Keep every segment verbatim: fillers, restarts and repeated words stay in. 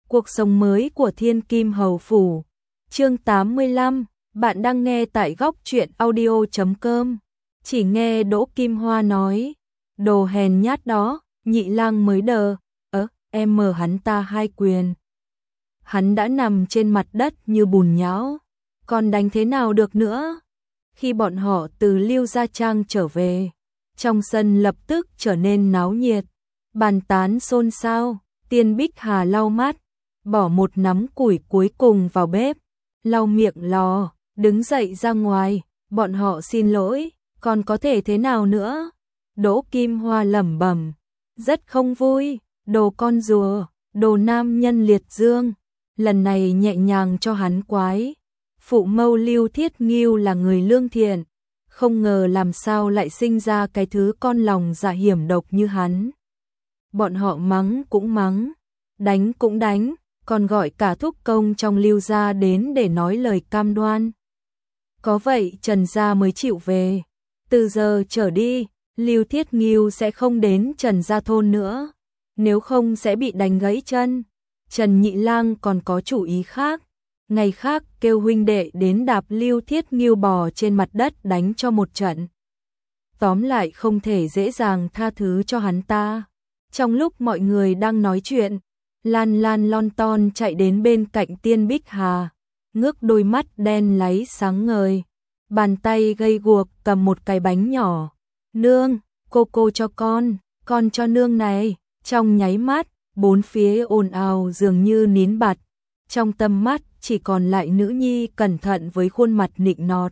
Cuộc sống mới của Thiên Kim Hầu Phủ. Chương tám mươi lăm, bạn đang nghe tại góc truyện audio chấm com. Chỉ nghe Đỗ Kim Hoa nói, đồ hèn nhát đó, Nhị Lang mới đờ, ớ, em mở hắn ta hai quyền. Hắn đã nằm trên mặt đất như bùn nhão, còn đánh thế nào được nữa? Khi bọn họ từ Lưu Gia Trang trở về, trong sân lập tức trở nên náo nhiệt, bàn tán xôn xao. Tiên Bích Hà lau mắt, bỏ một nắm củi cuối cùng vào bếp, lau miệng lò, đứng dậy ra ngoài, bọn họ xin lỗi, còn có thể thế nào nữa? Đỗ Kim Hoa lẩm bẩm, rất không vui, đồ con rùa, đồ nam nhân liệt dương, lần này nhẹ nhàng cho hắn quái. Phụ mâu Lưu Thiết Ngưu là người lương thiện, không ngờ làm sao lại sinh ra cái thứ con lòng dạ hiểm độc như hắn. Bọn họ mắng cũng mắng, đánh cũng đánh, còn gọi cả thúc công trong Lưu gia đến để nói lời cam đoan. Có vậy Trần gia mới chịu về. Từ giờ trở đi, Lưu Thiết Ngưu sẽ không đến Trần gia thôn nữa, nếu không sẽ bị đánh gãy chân. Trần Nhị Lang còn có chủ ý khác, ngày khác kêu huynh đệ đến đạp Lưu Thiết Ngưu bò trên mặt đất đánh cho một trận. Tóm lại không thể dễ dàng tha thứ cho hắn ta. Trong lúc mọi người đang nói chuyện, Lan Lan lon ton chạy đến bên cạnh Tiên Bích Hà, ngước đôi mắt đen láy sáng ngời, bàn tay gầy guộc cầm một cái bánh nhỏ. Nương, cô cô cho con, con cho nương này. Trong nháy mắt, bốn phía ồn ào dường như nín bặt, trong tâm mắt chỉ còn lại nữ nhi cẩn thận với khuôn mặt nịnh nọt.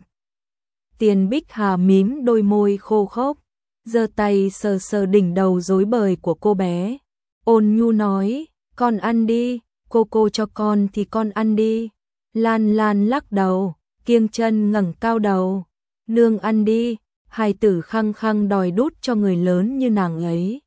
Tiên Bích Hà mím đôi môi khô khốc, giơ tay sờ sờ đỉnh đầu rối bời của cô bé, ôn nhu nói, con ăn đi, cô cô cho con thì con ăn đi. Lan Lan lắc đầu, kiêng chân ngẩng cao đầu, nương ăn đi, hài tử khăng khăng đòi đút cho người lớn như nàng ấy.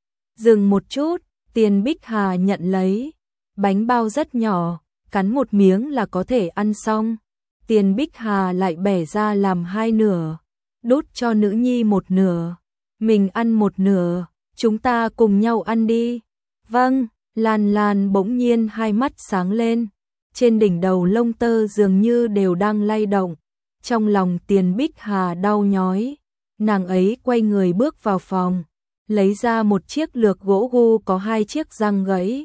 Dừng một chút, Tiên Bích Hà nhận lấy, bánh bao rất nhỏ, cắn một miếng là có thể ăn xong. Tiên Bích Hà lại bẻ ra làm hai nửa, đút cho nữ nhi một nửa, mình ăn một nửa, chúng ta cùng nhau ăn đi. Vâng. Lan Lan bỗng nhiên hai mắt sáng lên, trên đỉnh đầu lông tơ dường như đều đang lay động. Trong lòng Tiên Bích Hà đau nhói, nàng ấy quay người bước vào phòng, lấy ra một chiếc lược gỗ gu có hai chiếc răng gãy,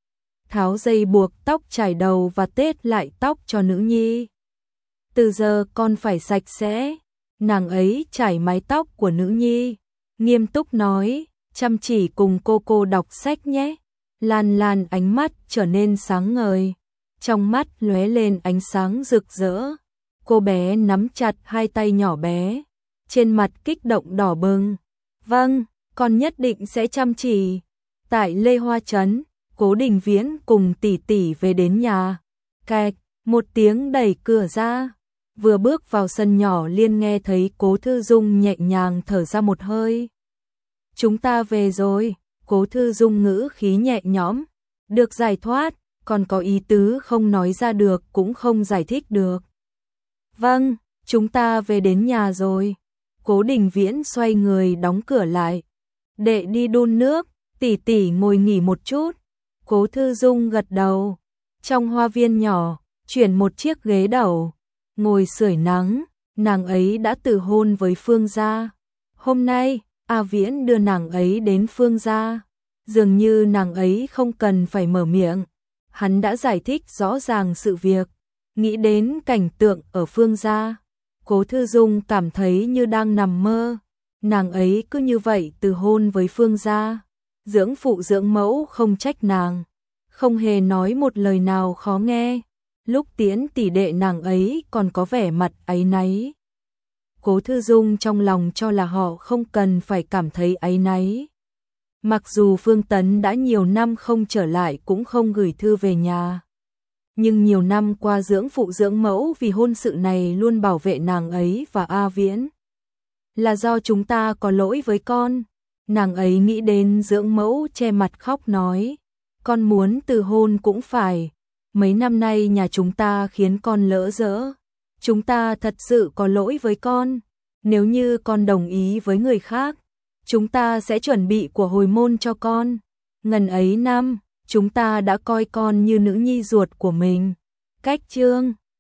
tháo dây buộc tóc chải đầu và tết lại tóc cho nữ nhi. Từ giờ con phải sạch sẽ. Nàng ấy chải mái tóc của nữ nhi, nghiêm túc nói, chăm chỉ cùng cô cô đọc sách nhé. Lan Lan ánh mắt trở nên sáng ngời, trong mắt lóe lên ánh sáng rực rỡ. Cô bé nắm chặt hai tay nhỏ bé, trên mặt kích động đỏ bừng. Vâng, con nhất định sẽ chăm chỉ. Tại Lê Hoa Trấn, Cố Đình Viễn cùng tỷ tỷ về đến nhà. Cạch, một tiếng đẩy cửa ra. Vừa bước vào sân nhỏ liền nghe thấy Cố Thư Dung nhẹ nhàng thở ra một hơi. Chúng ta về rồi. Cố Thư Dung ngữ khí nhẹ nhõm, được giải thoát, còn có ý tứ không nói ra được cũng không giải thích được. Vâng, chúng ta về đến nhà rồi. Cố Đình Viễn xoay người đóng cửa lại. Đệ đi đun nước, tỷ tỷ ngồi nghỉ một chút. Cố Thư Dung gật đầu. Trong hoa viên nhỏ, chuyển một chiếc ghế đầu, ngồi sưởi nắng, nàng ấy đã từ hôn với Phương gia. Hôm nay, A Viễn đưa nàng ấy đến Phương gia, dường như nàng ấy không cần phải mở miệng, hắn đã giải thích rõ ràng sự việc. Nghĩ đến cảnh tượng ở Phương gia, Cố Thư Dung cảm thấy như đang nằm mơ. Nàng ấy cứ như vậy từ hôn với Phương gia, dưỡng phụ dưỡng mẫu không trách nàng, không hề nói một lời nào khó nghe. Lúc tiễn tỷ đệ nàng ấy còn có vẻ mặt áy náy. Cố Thư Dung trong lòng cho là họ không cần phải cảm thấy áy náy. Mặc dù Phương Tấn đã nhiều năm không trở lại cũng không gửi thư về nhà, nhưng nhiều năm qua dưỡng phụ dưỡng mẫu vì hôn sự này luôn bảo vệ nàng ấy và A Viễn. Là do chúng ta có lỗi với con. Nàng ấy nghĩ đến dưỡng mẫu che mặt khóc nói, con muốn từ hôn cũng phải. Mấy năm nay nhà chúng ta khiến con lỡ dỡ. Chúng ta thật sự có lỗi với con. Nếu như con đồng ý với người khác, chúng ta sẽ chuẩn bị của hồi môn cho con. Ngần ấy năm, chúng ta đã coi con như nữ nhi ruột của mình. Cách chương